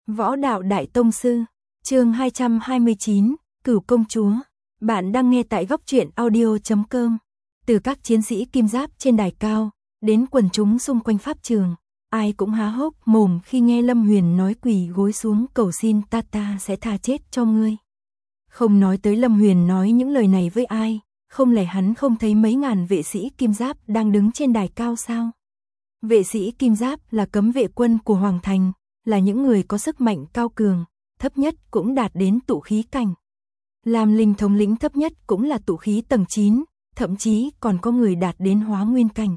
Võ đạo đại tông sư, chương 229, Cửu công chúa. Bạn đang nghe tại góc truyện audio.com. Từ các chiến sĩ kim giáp trên đài cao, đến quần chúng xung quanh pháp trường, ai cũng há hốc mồm khi nghe Lâm Huyền nói quỳ gối xuống cầu xin ta sẽ tha chết cho ngươi. Không nói tới Lâm Huyền nói những lời này với ai, không lẽ hắn không thấy mấy ngàn vệ sĩ kim giáp đang đứng trên đài cao sao? Vệ sĩ kim giáp là cấm vệ quân của Hoàng Thành, là những người có sức mạnh cao cường, thấp nhất cũng đạt đến tụ khí cảnh. Làm linh thống lĩnh thấp nhất cũng là tụ khí tầng 9, thậm chí còn có người đạt đến hóa nguyên cảnh.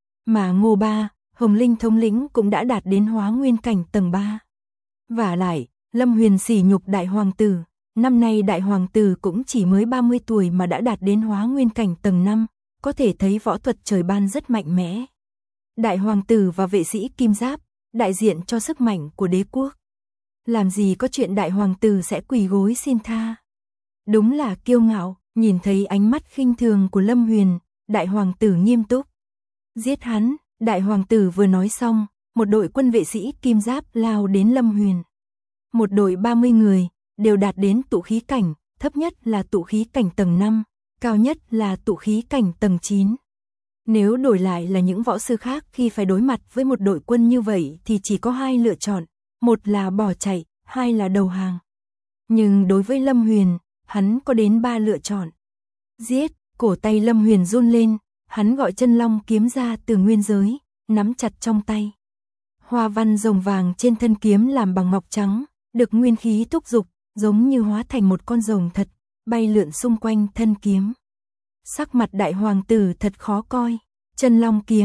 Mà Ngô Ba, Hồng Linh thống lĩnh cũng đã đạt đến hóa nguyên cảnh tầng 3. Vả lại, Lâm Huyền sỉ nhục đại hoàng tử, năm nay đại hoàng tử cũng chỉ mới 30 tuổi mà đã đạt đến hóa nguyên cảnh tầng 5, có thể thấy võ thuật trời ban rất mạnh mẽ. Đại hoàng tử và vệ sĩ kim giáp, đại diện cho sức mạnh của đế quốc. Làm gì có chuyện đại hoàng tử sẽ quỳ gối xin tha. Đúng là kiêu ngạo, nhìn thấy ánh mắt khinh thường của Lâm Huyền, đại hoàng tử nghiêm túc. Giết hắn, đại hoàng tử vừa nói xong, một đội quân vệ sĩ kim giáp lao đến Lâm Huyền. Một đội 30 người, đều đạt đến tụ khí cảnh, thấp nhất là tụ khí cảnh tầng 5, cao nhất là tụ khí cảnh tầng 9. Nếu đổi lại là những võ sư khác khi phải đối mặt với một đội quân như vậy thì chỉ có hai lựa chọn, một là bỏ chạy, hai là đầu hàng. Nhưng đối với Lâm Huyền, hắn có đến 3 lựa chọn. Giết, cổ tay Lâm Huyền run lên, hắn gọi chân long kiếm ra từ nguyên giới, nắm chặt trong tay. Hoa văn rồng vàng trên thân kiếm làm bằng ngọc trắng, được nguyên khí thúc dục, giống như hóa thành một con rồng thật, bay lượn xung quanh thân kiếm. Sắc mặt đại hoàng tử thật khó coi. Chân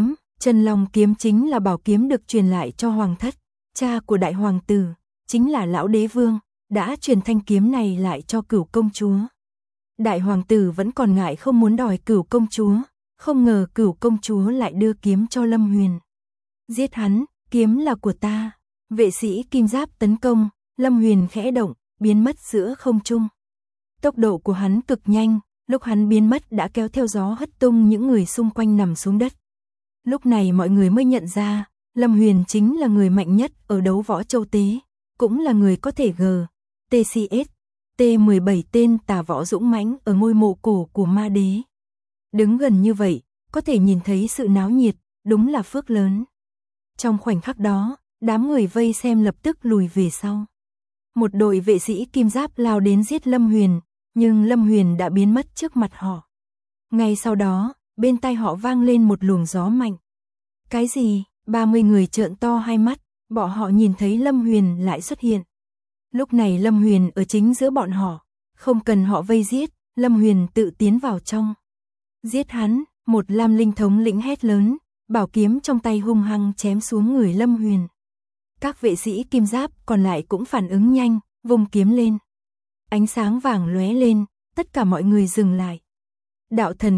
long kiếm chính là bảo kiếm được truyền lại cho hoàng thất, cha của đại hoàng tử, chính là lão đế vương, đã truyền thanh kiếm này lại cho Cửu công chúa. Đại hoàng tử vẫn còn ngại không muốn đòi Cửu công chúa, không ngờ Cửu công chúa lại đưa kiếm cho Lâm Huyền. Giết hắn, kiếm là của ta. Vệ sĩ kim giáp tấn công, Lâm Huyền khẽ động, biến mất giữa không trung. Tốc độ của hắn cực nhanh, lúc hắn biến mất đã kéo theo gió hất tung những người xung quanh nằm xuống đất. Lúc này mọi người mới nhận ra, Lâm Huyền chính là người mạnh nhất ở đấu võ châu tế, cũng là người có thể TCS, T17 tên tà võ dũng mãnh ở ngôi mộ cổ của ma đế. Đứng gần như vậy, có thể nhìn thấy sự náo nhiệt, đúng là phước lớn. Trong khoảnh khắc đó, đám người vây xem lập tức lùi về sau. Một đội vệ sĩ kim giáp lao đến giết Lâm Huyền, nhưng Lâm Huyền đã biến mất trước mặt họ. Ngay sau đó, bên tai họ vang lên một luồng gió mạnh. Cái gì? 30 người trợn to hai mắt, bọn họ nhìn thấy Lâm Huyền lại xuất hiện. Lúc này Lâm Huyền ở chính giữa bọn họ, không cần họ vây giết, Lâm Huyền tự tiến vào trong. Giết hắn, một lam linh thống lĩnh hét lớn, bảo kiếm trong tay hung hăng chém xuống người Lâm Huyền. Các vệ sĩ kim giáp còn lại cũng phản ứng nhanh, vung kiếm lên. Ánh sáng vàng lóe lên, tất cả mọi người dừng lại. Đạo thần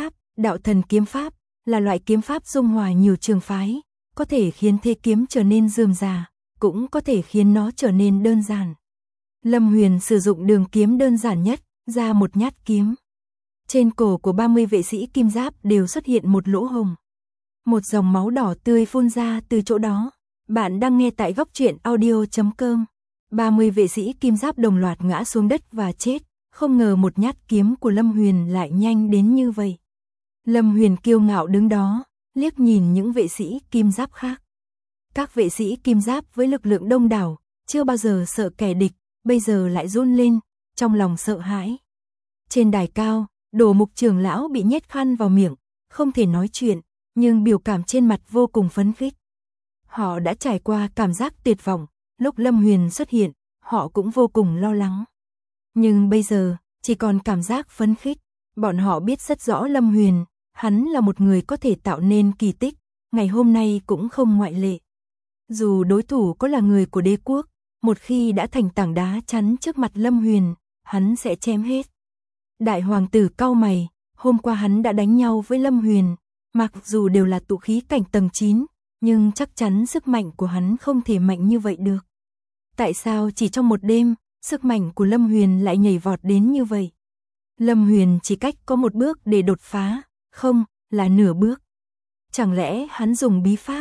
kiếm pháp là loại kiếm pháp dung hòa nhiều trường phái, có thể khiến thế kiếm trở nên rườm rà, cũng có thể khiến nó trở nên đơn giản. Lâm Huyền sử dụng đường kiếm đơn giản nhất, ra một nhát kiếm. Trên cổ của 30 vệ sĩ kim giáp đều xuất hiện một lỗ hổng. Một dòng máu đỏ tươi phun ra từ chỗ đó. Bạn đang nghe tại góc truyện audio.com. 30 vệ sĩ kim giáp đồng loạt ngã xuống đất và chết, không ngờ một nhát kiếm của Lâm Huyền lại nhanh đến như vậy. Lâm Huyền kiêu ngạo đứng đó, liếc nhìn những vệ sĩ kim giáp khác. Các vệ sĩ kim giáp với lực lượng đông đảo, chưa bao giờ sợ kẻ địch, bây giờ lại run lên, trong lòng sợ hãi. Trên đài cao, Đổ Mục trưởng lão bị nhét khăn vào miệng, không thể nói chuyện, nhưng biểu cảm trên mặt vô cùng phấn khích. Họ đã trải qua cảm giác tuyệt vọng, lúc Lâm Huyền xuất hiện, họ cũng vô cùng lo lắng. Nhưng bây giờ, chỉ còn cảm giác phấn khích, bọn họ biết rất rõ Lâm Huyền, hắn là một người có thể tạo nên kỳ tích, ngày hôm nay cũng không ngoại lệ. Dù đối thủ có là người của đế quốc, một khi đã thành tảng đá chắn trước mặt Lâm Huyền, hắn sẽ chém hết. Đại hoàng tử cau mày, hôm qua hắn đã đánh nhau với Lâm Huyền, mặc dù đều là tụ khí cảnh tầng 9, nhưng chắc chắn sức mạnh của hắn không thể mạnh như vậy được. Tại sao chỉ trong một đêm, sức mạnh của Lâm Huyền lại nhảy vọt đến như vậy? Lâm Huyền chỉ cách có một bước để đột phá, không, là nửa bước. Chẳng lẽ hắn dùng bí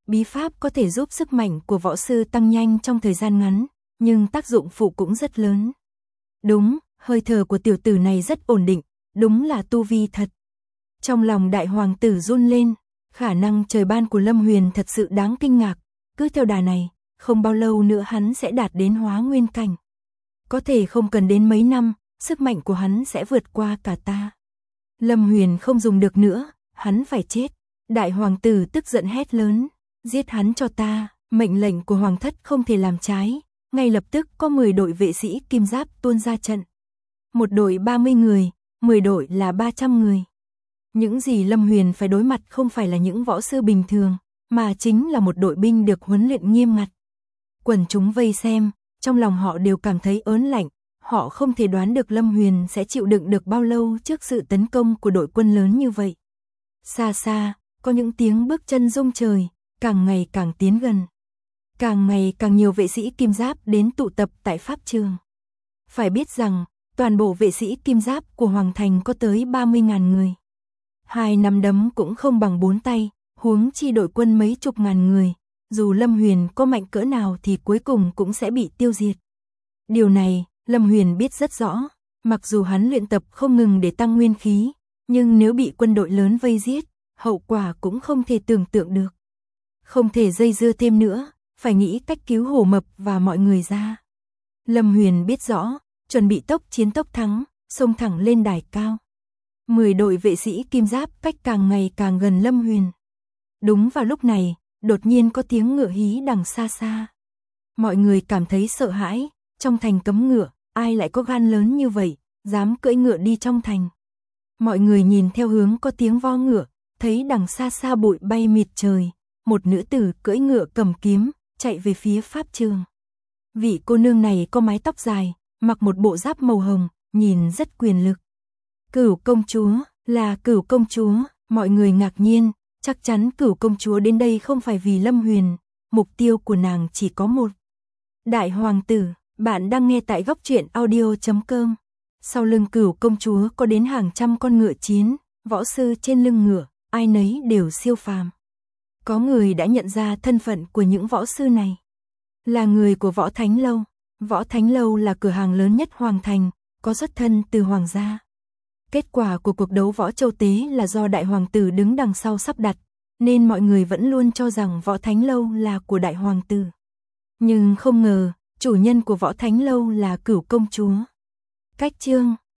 bí pháp có thể giúp sức mạnh của võ sư tăng nhanh trong thời gian ngắn, nhưng tác dụng phụ cũng rất lớn. Đúng, hơi thở của tiểu tử này rất ổn định, đúng là tu vi thật. Trong lòng đại hoàng tử run lên, khả năng trời ban của Lâm Huyền thật sự đáng kinh ngạc, cứ theo đà này, không bao lâu nữa hắn sẽ đạt đến hóa nguyên cảnh. Có thể không cần đến mấy năm, sức mạnh của hắn sẽ vượt qua cả ta. Lâm Huyền không dùng được nữa, hắn phải chết. Đại hoàng tử tức giận hét lớn, giết hắn cho ta, mệnh lệnh của hoàng thất không thể làm trái. Ngay lập tức có 10 đội vệ sĩ kim giáp tuôn ra trận. Một đội 30 người, 10 đội là 300 người. Những gì Lâm Huyền phải đối mặt không phải là những võ sư bình thường, mà chính là một đội binh được huấn luyện nghiêm ngặt. Quần chúng vây xem, trong lòng họ đều cảm thấy ớn lạnh, họ không thể đoán được Lâm Huyền sẽ chịu đựng được bao lâu trước sự tấn công của đội quân lớn như vậy. Xa xa, có những tiếng bước chân rung trời, càng ngày càng tiến gần. Càng ngày càng nhiều vệ sĩ kim giáp đến tụ tập tại pháp trường. Phải biết rằng, toàn bộ vệ sĩ kim giáp của Hoàng Thành có tới 30.000 người. 2 nắm đấm cũng không bằng 4 tay, huống chi đội quân mấy chục ngàn người. Dù Lâm Huyền có mạnh cỡ nào thì cuối cùng cũng sẽ bị tiêu diệt. Điều này, Lâm Huyền biết rất rõ, mặc dù hắn luyện tập không ngừng để tăng nguyên khí, nhưng nếu bị quân đội lớn vây giết, hậu quả cũng không thể tưởng tượng được. Không thể dây dưa thêm nữa, phải nghĩ cách cứu Hổ Mập và mọi người ra. Lâm Huyền biết rõ, chuẩn bị tốc chiến tốc thắng, xông thẳng lên đài cao. 10 đội vệ sĩ kim giáp cách càng ngày càng gần Lâm Huyền. Đúng vào lúc này, đột nhiên có tiếng ngựa hí đằng xa xa. Mọi người cảm thấy sợ hãi, trong thành cấm ngựa, ai lại có gan lớn như vậy, dám cưỡi ngựa đi trong thành. Mọi người nhìn theo hướng có tiếng vo ngựa, thấy đằng xa xa bụi bay mịt trời, một nữ tử cưỡi ngựa cầm kiếm, chạy về phía pháp trường. Vị cô nương này có mái tóc dài, mặc một bộ giáp màu hồng, nhìn rất quyền lực. Cửu công chúa, là Cửu công chúa, mọi người ngạc nhiên, chắc chắn Cửu công chúa đến đây không phải vì Lâm Huyền, mục tiêu của nàng chỉ có một. Đại hoàng tử, bạn đang nghe tại goctruyện.audio.com. Sau lưng Cửu công chúa có đến hàng trăm con ngựa chiến, võ sư trên lưng ngựa, ai nấy đều siêu phàm. Có người đã nhận ra thân phận của những võ sư này. Là người của Võ Thánh Lâu. Võ Thánh Lâu là cửa hàng lớn nhất Hoàng Thành, có xuất thân từ hoàng gia. Kết quả của cuộc đấu võ châu tế là do đại hoàng tử đứng đằng sau sắp đặt, nên mọi người vẫn luôn cho rằng Võ Thánh Lâu là của đại hoàng tử. Nhưng không ngờ, chủ nhân của Võ Thánh Lâu là Cửu công chúa. Cách chương